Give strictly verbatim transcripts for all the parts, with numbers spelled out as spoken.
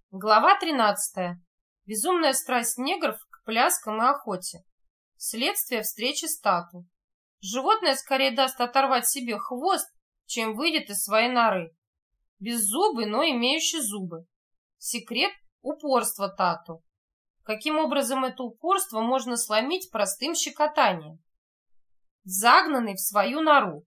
Глава тринадцатая. Безумная страсть негров к пляскам и охоте. Следствие встречи с Тату. Животное скорее даст оторвать себе хвост, чем выйдет из своей норы. Беззубый, но имеющий зубы. Секрет упорства Тату. Каким образом это упорство можно сломить простым щекотанием? Загнанный в свою нору.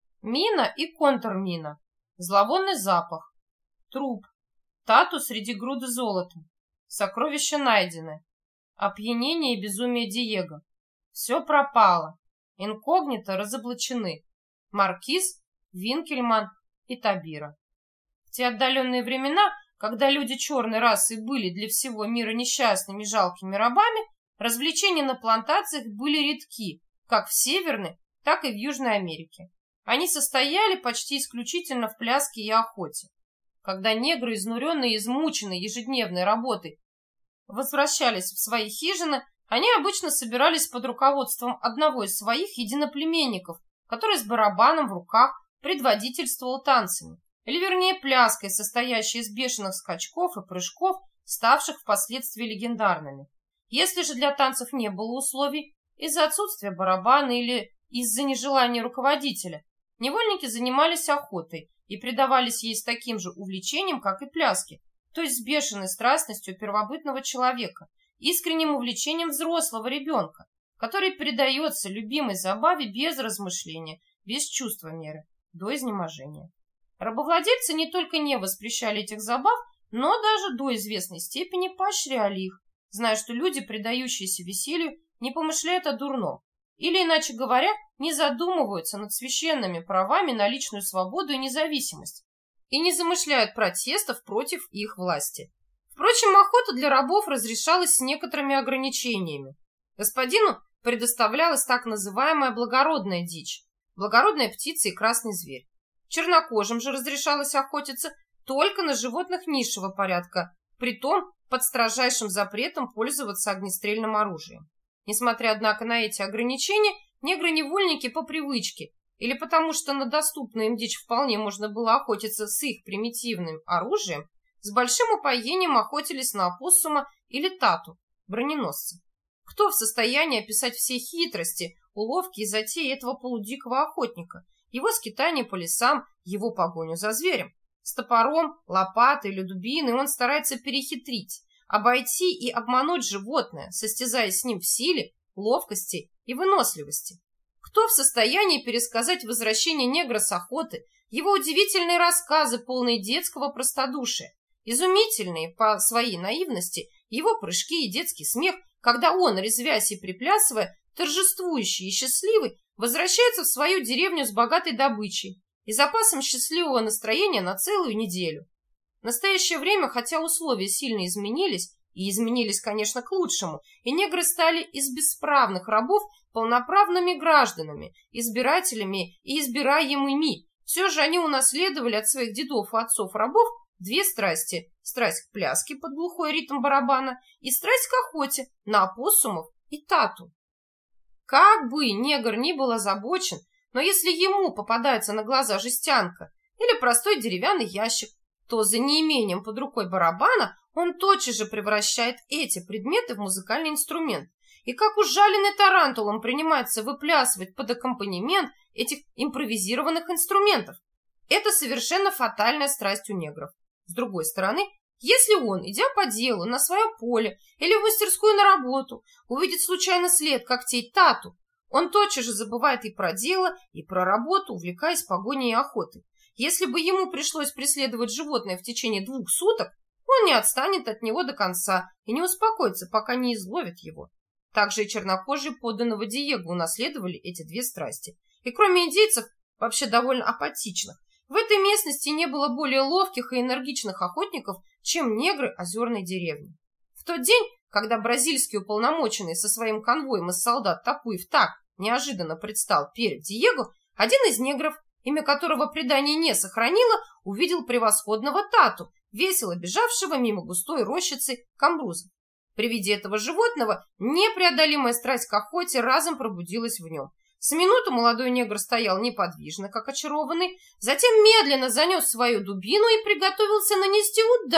Мина и контрмина. Зловонный запах. Труп. Тату среди груды золота. Сокровища найдены. Опьянение и безумие Диего. Все пропало. Инкогнито разоблачены. Маркиз, Винкельман и Табира. В те отдаленные времена, когда люди черной расы были для всего мира несчастными жалкими рабами, развлечения на плантациях были редки, как в Северной, так и в Южной Америке. Они состояли почти исключительно в пляске и охоте. Когда негры, изнуренные и измученные ежедневной работой, возвращались в свои хижины, они обычно собирались под руководством одного из своих единоплеменников, который с барабаном в руках предводительствовал танцами, или вернее пляской, состоящей из бешеных скачков и прыжков, ставших впоследствии легендарными. Если же для танцев не было условий, из-за отсутствия барабана или из-за нежелания руководителя, невольники занимались охотой и предавались ей с таким же увлечением, как и пляски, то есть с бешеной страстностью первобытного человека, искренним увлечением взрослого ребенка, который предается любимой забаве без размышления, без чувства меры, до изнеможения. Рабовладельцы не только не воспрещали этих забав, но даже до известной степени поощряли их, зная, что люди, предающиеся веселью, не помышляют о дурном, или, иначе говоря, не задумываются над священными правами на личную свободу и независимость, и не замышляют протестов против их власти. Впрочем, охота для рабов разрешалась с некоторыми ограничениями. Господину предоставлялась так называемая благородная дичь, благородная птица и красный зверь. Чернокожим же разрешалось охотиться только на животных низшего порядка, притом под строжайшим запретом пользоваться огнестрельным оружием. Несмотря, однако, на эти ограничения, негры-невольники по привычке или потому, что на доступную им дичь вполне можно было охотиться с их примитивным оружием, с большим упоением охотились на опоссума или тату, броненосца. Кто в состоянии описать все хитрости, уловки и затеи этого полудикого охотника, его скитание по лесам, его погоню за зверем? С топором, лопатой или дубиной он старается перехитрить, обойти и обмануть животное, состязаясь с ним в силе, ловкости и выносливости. Кто в состоянии пересказать возвращение негра с охоты, его удивительные рассказы, полные детского простодушия, изумительные по своей наивности, его прыжки и детский смех, когда он, резвясь и приплясывая, торжествующий и счастливый, возвращается в свою деревню с богатой добычей и запасом счастливого настроения на целую неделю. В настоящее время, хотя условия сильно изменились, и изменились, конечно, к лучшему, и негры стали из бесправных рабов полноправными гражданами, избирателями и избираемыми, все же они унаследовали от своих дедов и отцов рабов две страсти – страсть к пляске под глухой ритм барабана и страсть к охоте на опоссумов и тату. Как бы негр ни был озабочен, но если ему попадается на глаза жестянка или простой деревянный ящик, то за неимением под рукой барабана он тотчас же превращает эти предметы в музыкальный инструмент и как ужаленный тарантулом принимается выплясывать под аккомпанемент этих импровизированных инструментов. Это совершенно фатальная страсть у негров. С другой стороны, если он, идя по делу, на свое поле или в мастерскую на работу, увидит случайно след когтей тату, он тотчас же забывает и про дело, и про работу, увлекаясь погоней и охотой. Если бы ему пришлось преследовать животное в течение двух суток, он не отстанет от него до конца и не успокоится, пока не изловит его. Также и чернокожие подданного Диего унаследовали эти две страсти. И кроме индейцев, вообще довольно апатичных, в этой местности не было более ловких и энергичных охотников, чем негры озерной деревни. В тот день, когда бразильский уполномоченный со своим конвоем из солдат Тапуев так неожиданно предстал перед Диего, один из негров, имя которого предание не сохранило, увидел превосходного тату, весело бежавшего мимо густой рощицы камбуза. При виде этого животного непреодолимая страсть к охоте разом пробудилась в нем. С минуту молодой негр стоял неподвижно, как очарованный, затем медленно занес свою дубину и приготовился нанести удар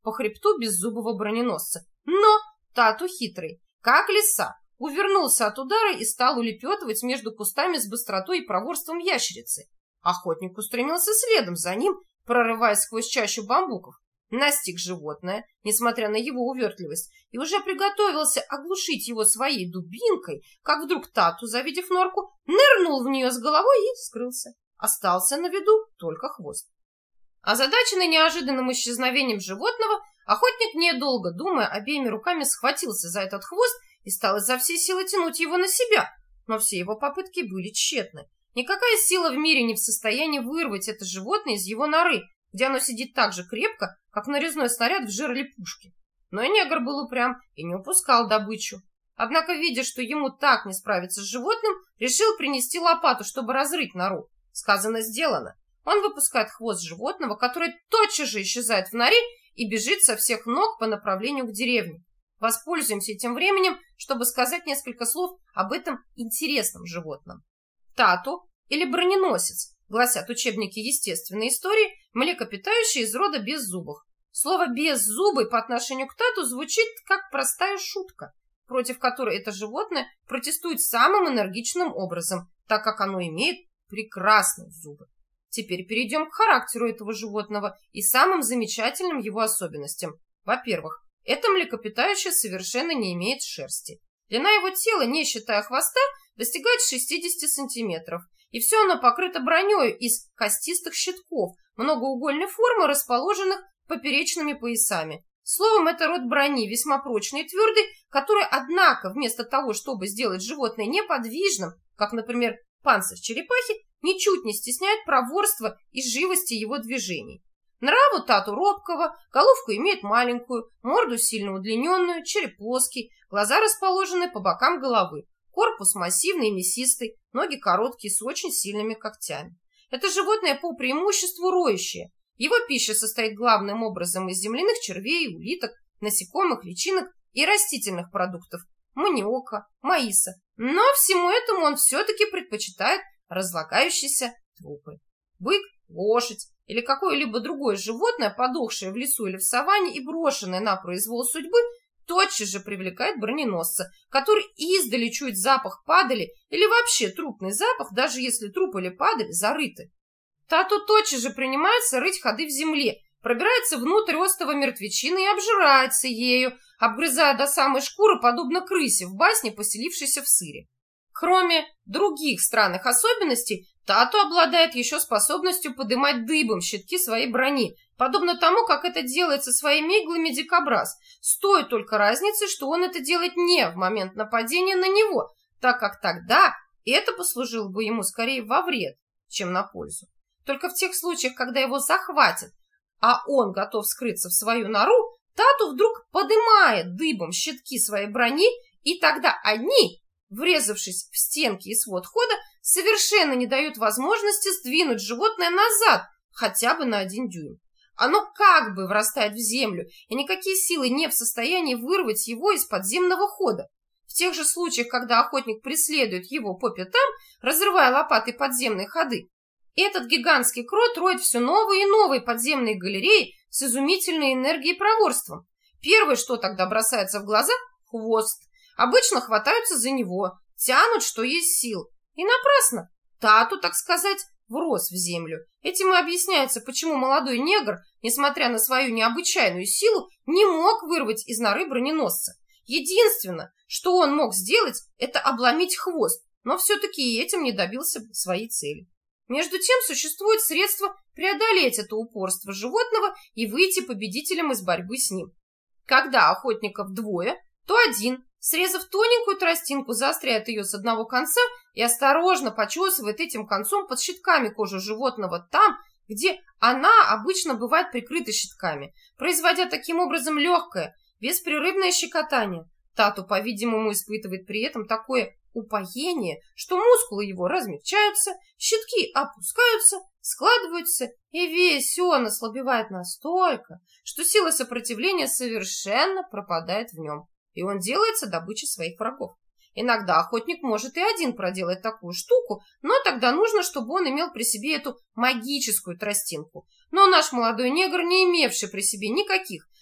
по хребту беззубого броненосца. Но Тату хитрый, как лиса, увернулся от удара и стал улепетывать между кустами с быстротой и проворством ящерицы. Охотник устремился следом за ним, прорываясь сквозь чащу бамбуков. Настиг животное, несмотря на его увертливость, и уже приготовился оглушить его своей дубинкой, как вдруг Тату, завидев норку, нырнул в нее с головой и скрылся. Остался на виду только хвост. Озадаченный неожиданным исчезновением животного, охотник, недолго думая, обеими руками схватился за этот хвост и стал изо всей силы тянуть его на себя. Но все его попытки были тщетны. Никакая сила в мире не в состоянии вырвать это животное из его норы, где оно сидит так же крепко, как нарезной снаряд в жерле пушки. Но и негр был упрям и не упускал добычу. Однако, видя, что ему так не справиться с животным, решил принести лопату, чтобы разрыть нору. Сказано, сделано. Он выпускает хвост животного, которое тотчас же исчезает в норе и бежит со всех ног по направлению к деревне. Воспользуемся тем временем, чтобы сказать несколько слов об этом интересном животном. Тату, или броненосец, гласят учебники естественной истории, млекопитающие из рода беззубых. Слово «беззубый» по отношению к тату звучит как простая шутка, против которой это животное протестует самым энергичным образом, так как оно имеет прекрасные зубы. Теперь перейдем к характеру этого животного и самым замечательным его особенностям. Во-первых, это млекопитающее совершенно не имеет шерсти. Длина его тела, не считая хвоста, достигает шестидесяти сантиметров, и все оно покрыто броней из костистых щитков, многоугольной формы, расположенных поперечными поясами. Словом, это род брони, весьма прочный и твердый, который, однако, вместо того, чтобы сделать животное неподвижным, как, например, панцирь черепахи, ничуть не стесняет проворства и живости его движений. Нраву тату робкого, головку имеет маленькую, морду сильно удлиненную, череп плоский, глаза расположены по бокам головы, корпус массивный и мясистый, ноги короткие с очень сильными когтями. Это животное по преимуществу роющее. Его пища состоит главным образом из земляных червей, улиток, насекомых, личинок и растительных продуктов, маниока, маиса. Но всему этому он все-таки предпочитает разлагающиеся трупы. Бык, лошадь или какое-либо другое животное, подохшее в лесу или в саванне и брошенное на произвол судьбы, тотчас же привлекает броненосца, который издали чует запах падали или вообще трупный запах, даже если труп или падаль зарыты. Тату тотчас же принимается рыть ходы в земле, пробирается внутрь остова мертвечины и обжирается ею, обгрызая до самой шкуры, подобно крысе в басне, поселившейся в сыре. Кроме других странных особенностей, тату обладает еще способностью подымать дыбом щитки своей брони, подобно тому, как это делается своими иглами дикобраз, с той только разницей, что он это делает не в момент нападения на него, так как тогда это послужило бы ему скорее во вред, чем на пользу. Только в тех случаях, когда его захватят, а он готов скрыться в свою нору, тату вдруг подымает дыбом щитки своей брони, и тогда они, врезавшись в стенки и свод хода, совершенно не дают возможности сдвинуть животное назад хотя бы на один дюйм. Оно как бы врастает в землю, и никакие силы не в состоянии вырвать его из подземного хода. В тех же случаях, когда охотник преследует его по пятам, разрывая лопатой подземные ходы, этот гигантский крот роет все новые и новые подземные галереи с изумительной энергией и проворством. Первое, что тогда бросается в глаза – хвост. Обычно хватаются за него, тянут, что есть сил. И напрасно. Тату, так сказать, врос в землю. Этим и объясняется, почему молодой негр, несмотря на свою необычайную силу, не мог вырвать из норы броненосца. Единственное, что он мог сделать, это обломить хвост, но все-таки и этим не добился своей цели. Между тем существует средство преодолеть это упорство животного и выйти победителем из борьбы с ним. Когда охотников двое, то один, срезав тоненькую тростинку, заостряет ее с одного конца и осторожно почесывает этим концом под щитками кожу животного там, где она обычно бывает прикрыта щитками, производя таким образом легкое, беспрерывное щекотание. Тату, по-видимому, испытывает при этом такое упоение, что мускулы его размягчаются, щитки опускаются, складываются, и весь он ослабевает настолько, что сила сопротивления совершенно пропадает в нем, и он делается добычей своих врагов. Иногда охотник может и один проделать такую штуку, но тогда нужно, чтобы он имел при себе эту магическую тростинку. Но наш молодой негр, не имевший при себе никаких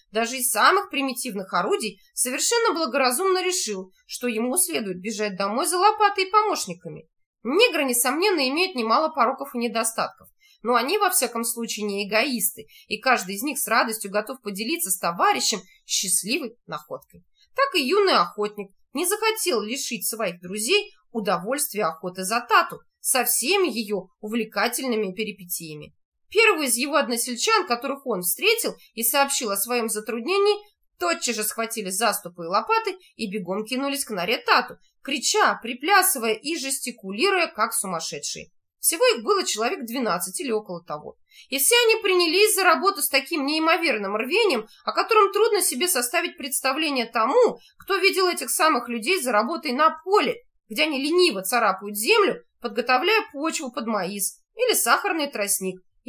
даже из самых примитивных орудий, совершенно благоразумно решил, что ему следует бежать домой за лопатой и помощниками. Негры, несомненно, имеют немало пороков и недостатков, но они, во всяком случае, не эгоисты, и каждый из них с радостью готов поделиться с товарищем счастливой находкой. Так и юный охотник не захотел лишить своих друзей удовольствия охоты за Тату со всеми ее увлекательными перипетиями. Первый из его односельчан, которых он встретил и сообщил о своем затруднении, тотчас же схватили заступы и лопаты и бегом кинулись к норе Тату, крича, приплясывая и жестикулируя, как сумасшедшие. Всего их было человек двенадцать или около того. И все они принялись за работу с таким неимоверным рвением, о котором трудно себе составить представление тому, кто видел этих самых людей за работой на поле, где они лениво царапают землю, подготовляя почву под маис или сахарный тростник, и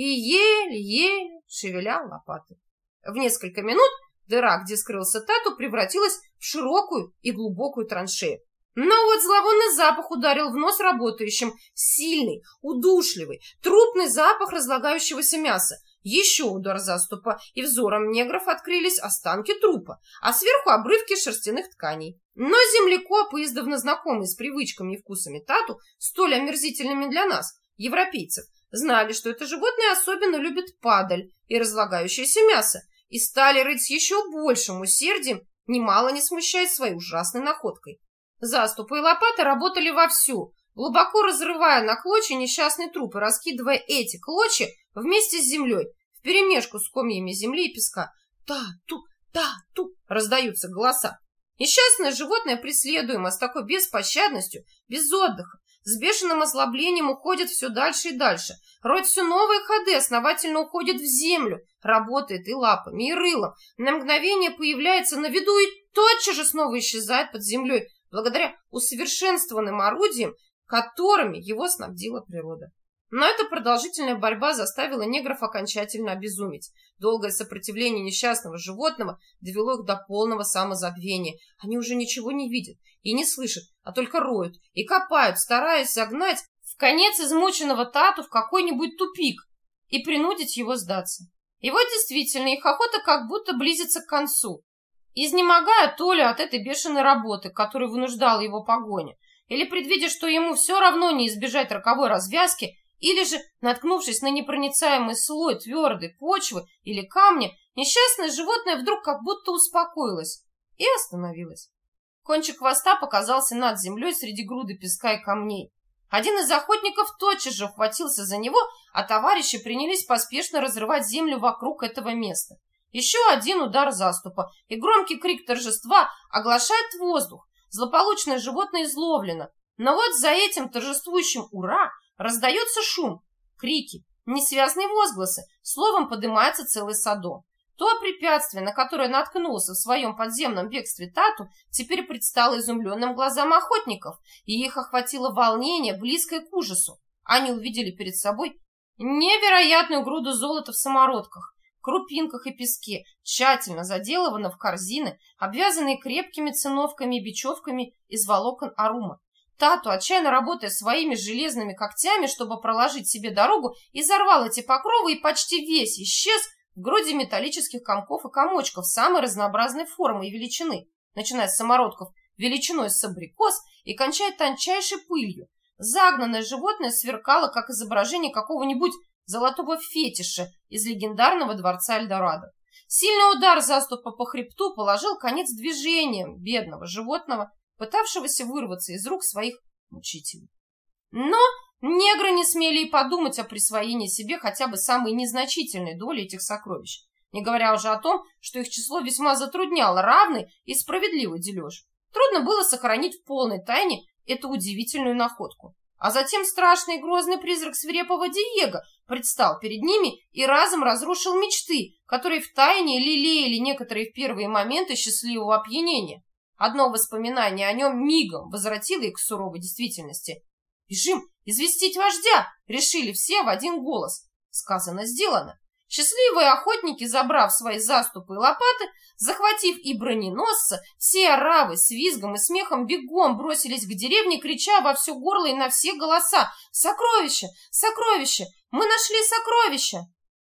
еле-еле шевеля лопаты. В несколько минут дыра, где скрылся Тату, превратилась в широкую и глубокую траншею. Но вот зловонный запах ударил в нос работающим, сильный, удушливый, трупный запах разлагающегося мяса. Еще удар заступа, и взором негров открылись останки трупа, а сверху обрывки шерстяных тканей. Но землекопы, издавна знакомые с привычками и вкусами Тату, столь омерзительными для нас, европейцев, знали, что это животное особенно любит падаль и разлагающееся мясо, и стали рыть с еще большим усердием, немало не смущаясь своей ужасной находкой. Заступы и лопаты работали вовсю, глубоко разрывая на клочья несчастный труп и раскидывая эти клочья вместе с землей, вперемешку с комьями земли и песка. «Та-ту! Та-ту!» раздаются голоса. Несчастное животное, преследуемо с такой беспощадностью, без отдыха, с бешеным озлоблением уходит все дальше и дальше, роет все новые ходы, основательно уходит в землю, работает и лапами, и рылом, на мгновение появляется на виду и тотчас же снова исчезает под землей, благодаря усовершенствованным орудиям, которыми его снабдила природа. Но эта продолжительная борьба заставила негров окончательно обезуметь. Долгое сопротивление несчастного животного довело их до полного самозабвения. Они уже ничего не видят и не слышат, а только роют и копают, стараясь загнать в конец измученного Тату в какой-нибудь тупик и принудить его сдаться. И вот действительно их охота как будто близится к концу. Изнемогая то ли от этой бешеной работы, которой вынуждала его погоня, или предвидя, что ему все равно не избежать роковой развязки, или же, наткнувшись на непроницаемый слой твердой почвы или камня, несчастное животное вдруг как будто успокоилось и остановилось. Кончик хвоста показался над землей среди груды песка и камней. Один из охотников тотчас же ухватился за него, а товарищи принялись поспешно разрывать землю вокруг этого места. Еще один удар заступа, и громкий крик торжества оглашает воздух. Злополучное животное изловлено. Но вот за этим торжествующим «Ура!» раздается шум, крики, несвязные возгласы, словом поднимается целый садом. То препятствие, на которое наткнулся в своем подземном бегстве Тату, теперь предстало изумленным глазам охотников, и их охватило волнение, близкое к ужасу. Они увидели перед собой невероятную груду золота в самородках, крупинках и песке, тщательно заделывано в корзины, обвязанные крепкими циновками и бечевками из волокон арума. Тату, отчаянно работая своими железными когтями, чтобы проложить себе дорогу, изорвал эти покровы и почти весь исчез в груди металлических комков и комочков самой разнообразной формы и величины, начиная с самородков величиной с абрикос и кончая тончайшей пылью. Загнанное животное сверкало, как изображение какого-нибудь золотого фетиша из легендарного дворца Эльдорадо. Сильный удар заступа по хребту положил конец движениям бедного животного, пытавшегося вырваться из рук своих мучителей. Но негры не смели и подумать о присвоении себе хотя бы самой незначительной доли этих сокровищ, не говоря уже о том, что их число весьма затрудняло равный и справедливый дележ. Трудно было сохранить в полной тайне эту удивительную находку. А затем страшный и грозный призрак свирепого Диего предстал перед ними и разом разрушил мечты, которые втайне лелеяли некоторые в первые моменты счастливого опьянения. Одно воспоминание о нем мигом возвратило их к суровой действительности. «Бежим известить вождя!» — решили все в один голос. Сказано, сделано. Счастливые охотники, забрав свои заступы и лопаты, захватив и броненосца, все оравы с визгом и смехом бегом бросились к деревне, крича во все горло и на все голоса: «Сокровища! Сокровища! Мы нашли сокровища!»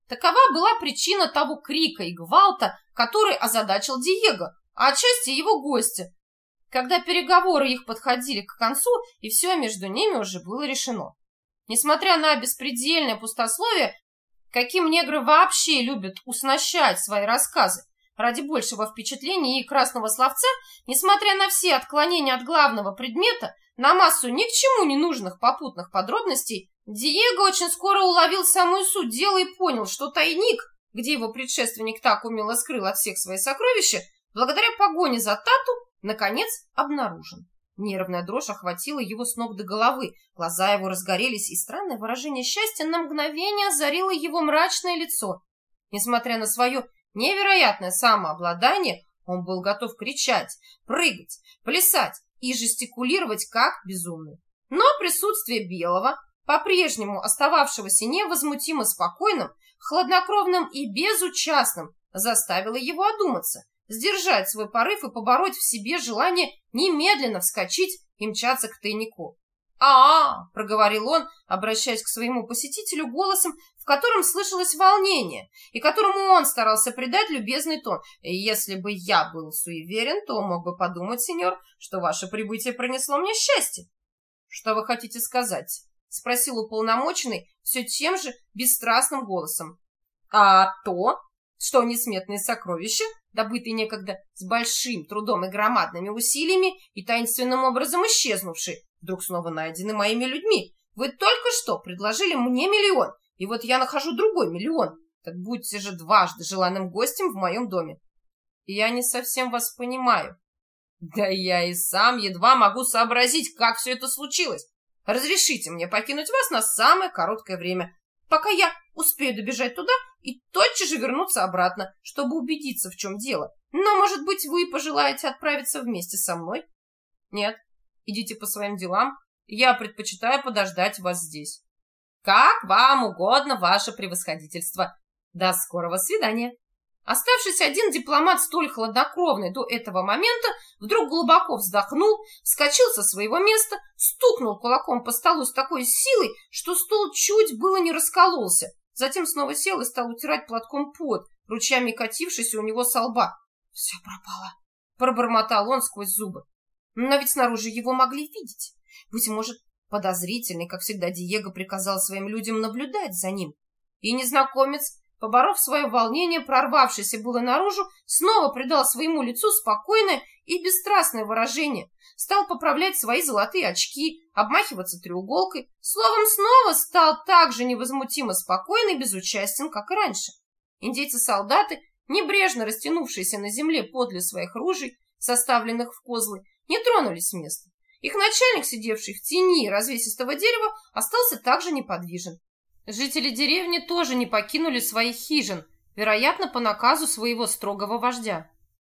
Такова была причина того крика и гвалта, который озадачил Диего, а отчасти его гостя, когда переговоры их подходили к концу, и все между ними уже было решено. Несмотря на беспредельное пустословие, каким негры вообще любят уснащать свои рассказы, ради большего впечатления и красного словца, несмотря на все отклонения от главного предмета, на массу ни к чему не нужных попутных подробностей, Диего очень скоро уловил самую суть дела и понял, что тайник, где его предшественник так умело скрыл от всех свои сокровища, благодаря погоне за Тату, наконец обнаружен. Нервная дрожь охватила его с ног до головы, глаза его разгорелись, и странное выражение счастья на мгновение озарило его мрачное лицо. Несмотря на свое невероятное самообладание, он был готов кричать, прыгать, плясать и жестикулировать как безумный. Но присутствие Белого, по-прежнему остававшегося невозмутимо спокойным, хладнокровным и безучастным, заставило его одуматься, сдержать свой порыв и побороть в себе желание немедленно вскочить и мчаться к тайнику. «А-а!» — проговорил он, обращаясь к своему посетителю голосом, в котором слышалось волнение, и которому он старался придать любезный тон. «Если бы я был суеверен, то мог бы подумать, сеньор, что ваше прибытие принесло мне счастье». «Что вы хотите сказать?» — спросил уполномоченный все тем же бесстрастным голосом. «А то, что несметные сокровища, добытые некогда с большим трудом и громадными усилиями и таинственным образом исчезнувшие, вдруг снова найдены моими людьми. Вы только что предложили мне миллион, и вот я нахожу другой миллион. Так будьте же дважды желанным гостем в моем доме». «Я не совсем вас понимаю». «Да я и сам едва могу сообразить, как все это случилось. Разрешите мне покинуть вас на самое короткое время, пока я успею добежать туда и тотчас же вернуться обратно, чтобы убедиться, в чем дело. Но, может быть, вы пожелаете отправиться вместе со мной?» «Нет, идите по своим делам. Я предпочитаю подождать вас здесь». «Как вам угодно, ваше превосходительство. До скорого свидания». Оставшийся один дипломат, столь хладнокровный до этого момента, вдруг глубоко вздохнул, вскочил со своего места, стукнул кулаком по столу с такой силой, что стол чуть было не раскололся. Затем снова сел и стал утирать платком пот, ручьями катившийся у него со лба. «Все пропало», — пробормотал он сквозь зубы. Но ведь снаружи его могли видеть. Быть может, подозрительный, как всегда, Диего приказал своим людям наблюдать за ним. И незнакомец, поборов свое волнение, прорвавшийся было наружу, снова придал своему лицу спокойное и бесстрастное выражение, стал поправлять свои золотые очки, обмахиваться треуголкой, словом, снова стал так же невозмутимо спокойный и безучастен, как и раньше. Индейцы-солдаты, небрежно растянувшиеся на земле подле своих ружей, составленных в козлы, не тронулись с места. Их начальник, сидевший в тени развесистого дерева, остался также неподвижен. Жители деревни тоже не покинули своих хижин, вероятно, по наказу своего строгого вождя.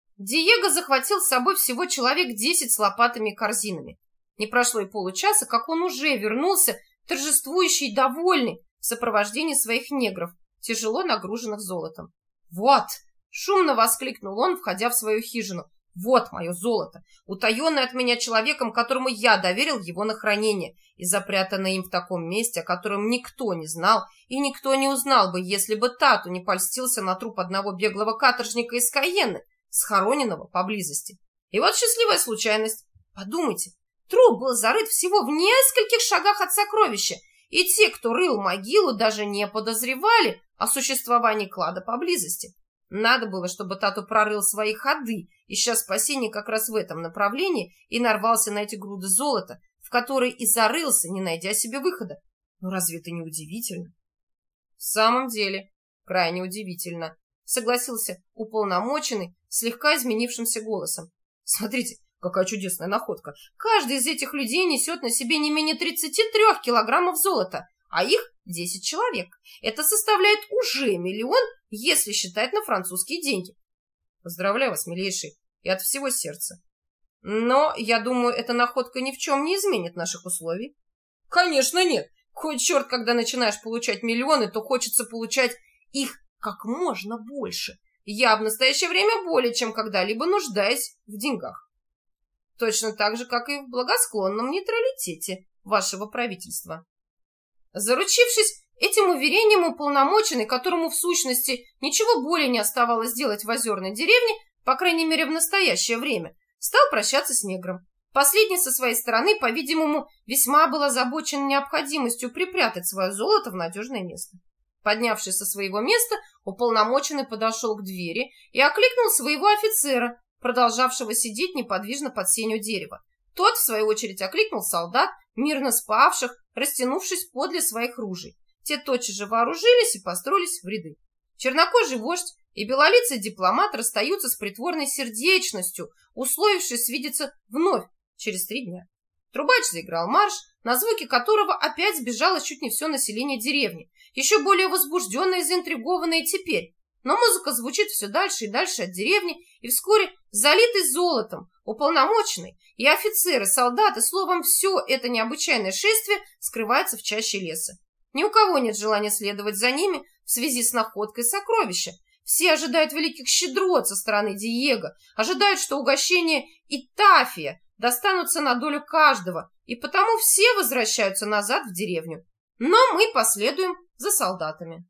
Диего захватил с собой всего человек десять с лопатами и корзинами. Не прошло и получаса, как он уже вернулся, торжествующий и довольный, в сопровождении своих негров, тяжело нагруженных золотом. «Вот!» — шумно воскликнул он, входя в свою хижину. «Вот мое золото, утаенное от меня человеком, которому я доверил его на хранение, и запрятанное им в таком месте, о котором никто не знал, и никто не узнал бы, если бы Тату не польстился на труп одного беглого каторжника из Кайенны, схороненного поблизости. И вот счастливая случайность. Подумайте, труп был зарыт всего в нескольких шагах от сокровища, и те, кто рыл могилу, даже не подозревали о существовании клада поблизости. Надо было, чтобы Тату прорыл свои ходы, ища спасения как раз в этом направлении, и нарвался на эти груды золота, в которые и зарылся, не найдя себе выхода. Ну разве это не удивительно?» «В самом деле, крайне удивительно», — согласился уполномоченный слегка изменившимся голосом. «Смотрите, какая чудесная находка. Каждый из этих людей несет на себе не менее тридцати трёх килограммов золота, а их десять человек. Это составляет уже миллион, если считать на французские деньги. Поздравляю вас, милейший, и от всего сердца. Но, я думаю, эта находка ни в чем не изменит наших условий». «Конечно нет. Кой черт, когда начинаешь получать миллионы, то хочется получать их как можно больше. Я в настоящее время более чем когда-либо нуждаюсь в деньгах. Точно так же, как и в благосклонном нейтралитете вашего правительства». Заручившись Этим уверением уполномоченный, которому в сущности ничего более не оставалось делать в озерной деревне, по крайней мере в настоящее время, стал прощаться с негром. Последний со своей стороны, по-видимому, весьма был озабочен необходимостью припрятать свое золото в надежное место. Поднявшись со своего места, уполномоченный подошел к двери и окликнул своего офицера, продолжавшего сидеть неподвижно под сенью дерева. Тот, в свою очередь, окликнул солдат, мирно спавших, растянувшись подле своих ружей. Те тотчас же вооружились и построились в ряды. Чернокожий вождь и белолицый дипломат расстаются с притворной сердечностью, условившись свидеться вновь через три дня. Трубач заиграл марш, на звуки которого опять сбежало чуть не все население деревни, еще более возбужденное и заинтригованное теперь. Но музыка звучит все дальше и дальше от деревни, и вскоре, залитый золотом, уполномоченный и офицеры, солдаты, словом, все это необычайное шествие скрывается в чаще леса. Ни у кого нет желания следовать за ними в связи с находкой сокровища. Все ожидают великих щедрот со стороны Диего, ожидают, что угощения и тафия достанутся на долю каждого, и потому все возвращаются назад в деревню. Но мы последуем за солдатами.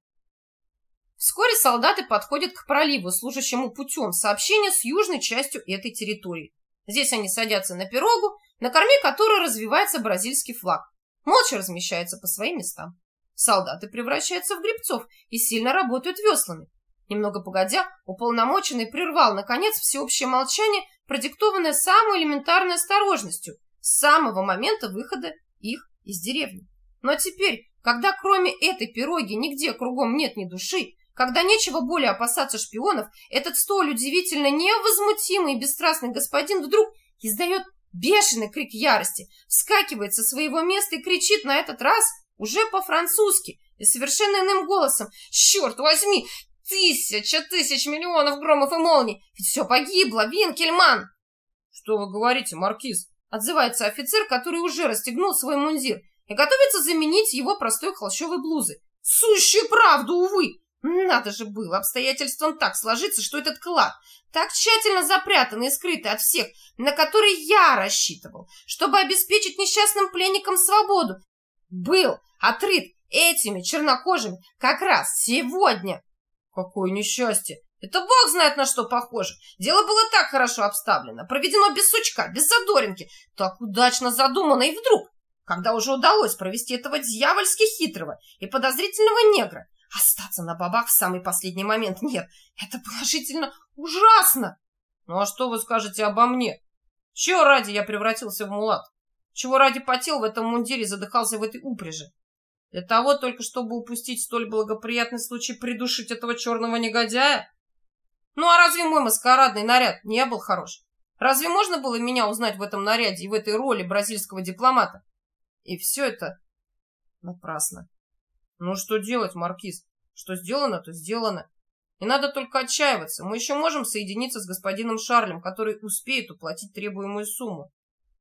Вскоре солдаты подходят к проливу, служащему путем сообщения с южной частью этой территории. Здесь они садятся на пирогу, на корме которой развивается бразильский флаг. Молча размещаются по своим местам. Солдаты превращаются в гребцов и сильно работают веслами. Немного погодя, уполномоченный прервал, наконец, всеобщее молчание, продиктованное самой элементарной осторожностью с самого момента выхода их из деревни. Но теперь, когда кроме этой пироги нигде кругом нет ни души, когда нечего более опасаться шпионов, этот столь удивительно невозмутимый и бесстрастный господин вдруг издает бешеный крик ярости, вскакивает со своего места и кричит на этот раз уже по-французски и совершенно иным голосом: «Черт возьми! Тысяча тысяч миллионов громов и молний! Ведь все погибло, Винкельман!» «Что вы говорите, маркиз?» — отзывается офицер, который уже расстегнул свой мундир и готовится заменить его простой холщовой блузой. «Сущую правду, увы! Надо же было обстоятельствам так сложиться, что этот клад, так тщательно запрятанный и скрытый от всех, на который я рассчитывал, чтобы обеспечить несчастным пленникам свободу, был отрыт этими чернокожими как раз сегодня». «Какое несчастье! Это бог знает, на что похоже. Дело было так хорошо обставлено, проведено без сучка, без задоринки, так удачно задумано, и вдруг, когда уже удалось провести этого дьявольски хитрого и подозрительного негра, остаться на бабах в самый последний момент, нет, это положительно ужасно!» «Ну а что вы скажете обо мне? Чего ради я превратился в мулат? Чего ради потел в этом мундире и задыхался в этой упряжи? Для того только, чтобы упустить столь благоприятный случай придушить этого черного негодяя? Ну а разве мой маскарадный наряд не был хорош? Разве можно было меня узнать в этом наряде и в этой роли бразильского дипломата? И все это напрасно. Ну что делать, маркиз? Что сделано, то сделано. Не надо только отчаиваться. Мы еще можем соединиться с господином Шарлем, который успеет уплатить требуемую сумму.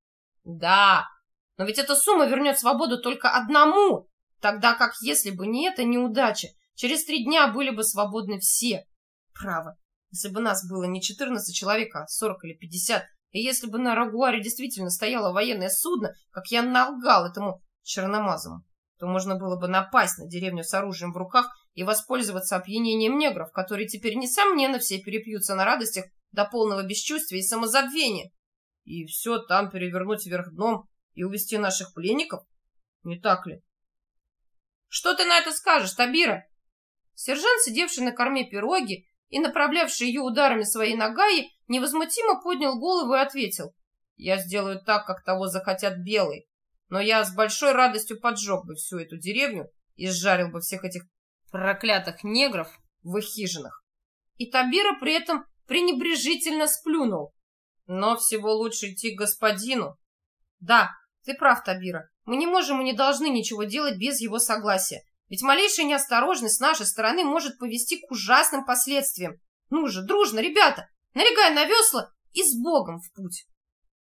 Да, но ведь эта сумма вернет свободу только одному, тогда как, если бы не эта неудача, через три дня были бы свободны все. Право, если бы нас было не четырнадцать человек, а сорок или пятьдесят, и если бы на Рагуаре действительно стояло военное судно, как я налгал этому черномазому, то можно было бы напасть на деревню с оружием в руках и воспользоваться опьянением негров, которые теперь, несомненно, все перепьются на радостях до полного бесчувствия и самозабвения, и все там перевернуть вверх дном и увести наших пленников? Не так ли? Что ты на это скажешь, Табира? Сержант, сидевший на корме пироги и направлявший ее ударами своей нагаи, невозмутимо поднял голову и ответил: «Я сделаю так, как того захотят белые, но я с большой радостью поджег бы всю эту деревню и сжарил бы всех этих проклятых негров в их хижинах». И Табира при этом пренебрежительно сплюнул. «Но всего лучше идти к господину». «Да, ты прав, Табира. Мы не можем и не должны ничего делать без его согласия. Ведь малейшая неосторожность с нашей стороны может повести к ужасным последствиям. Ну же, дружно, ребята, налегай на весла и с Богом в путь!»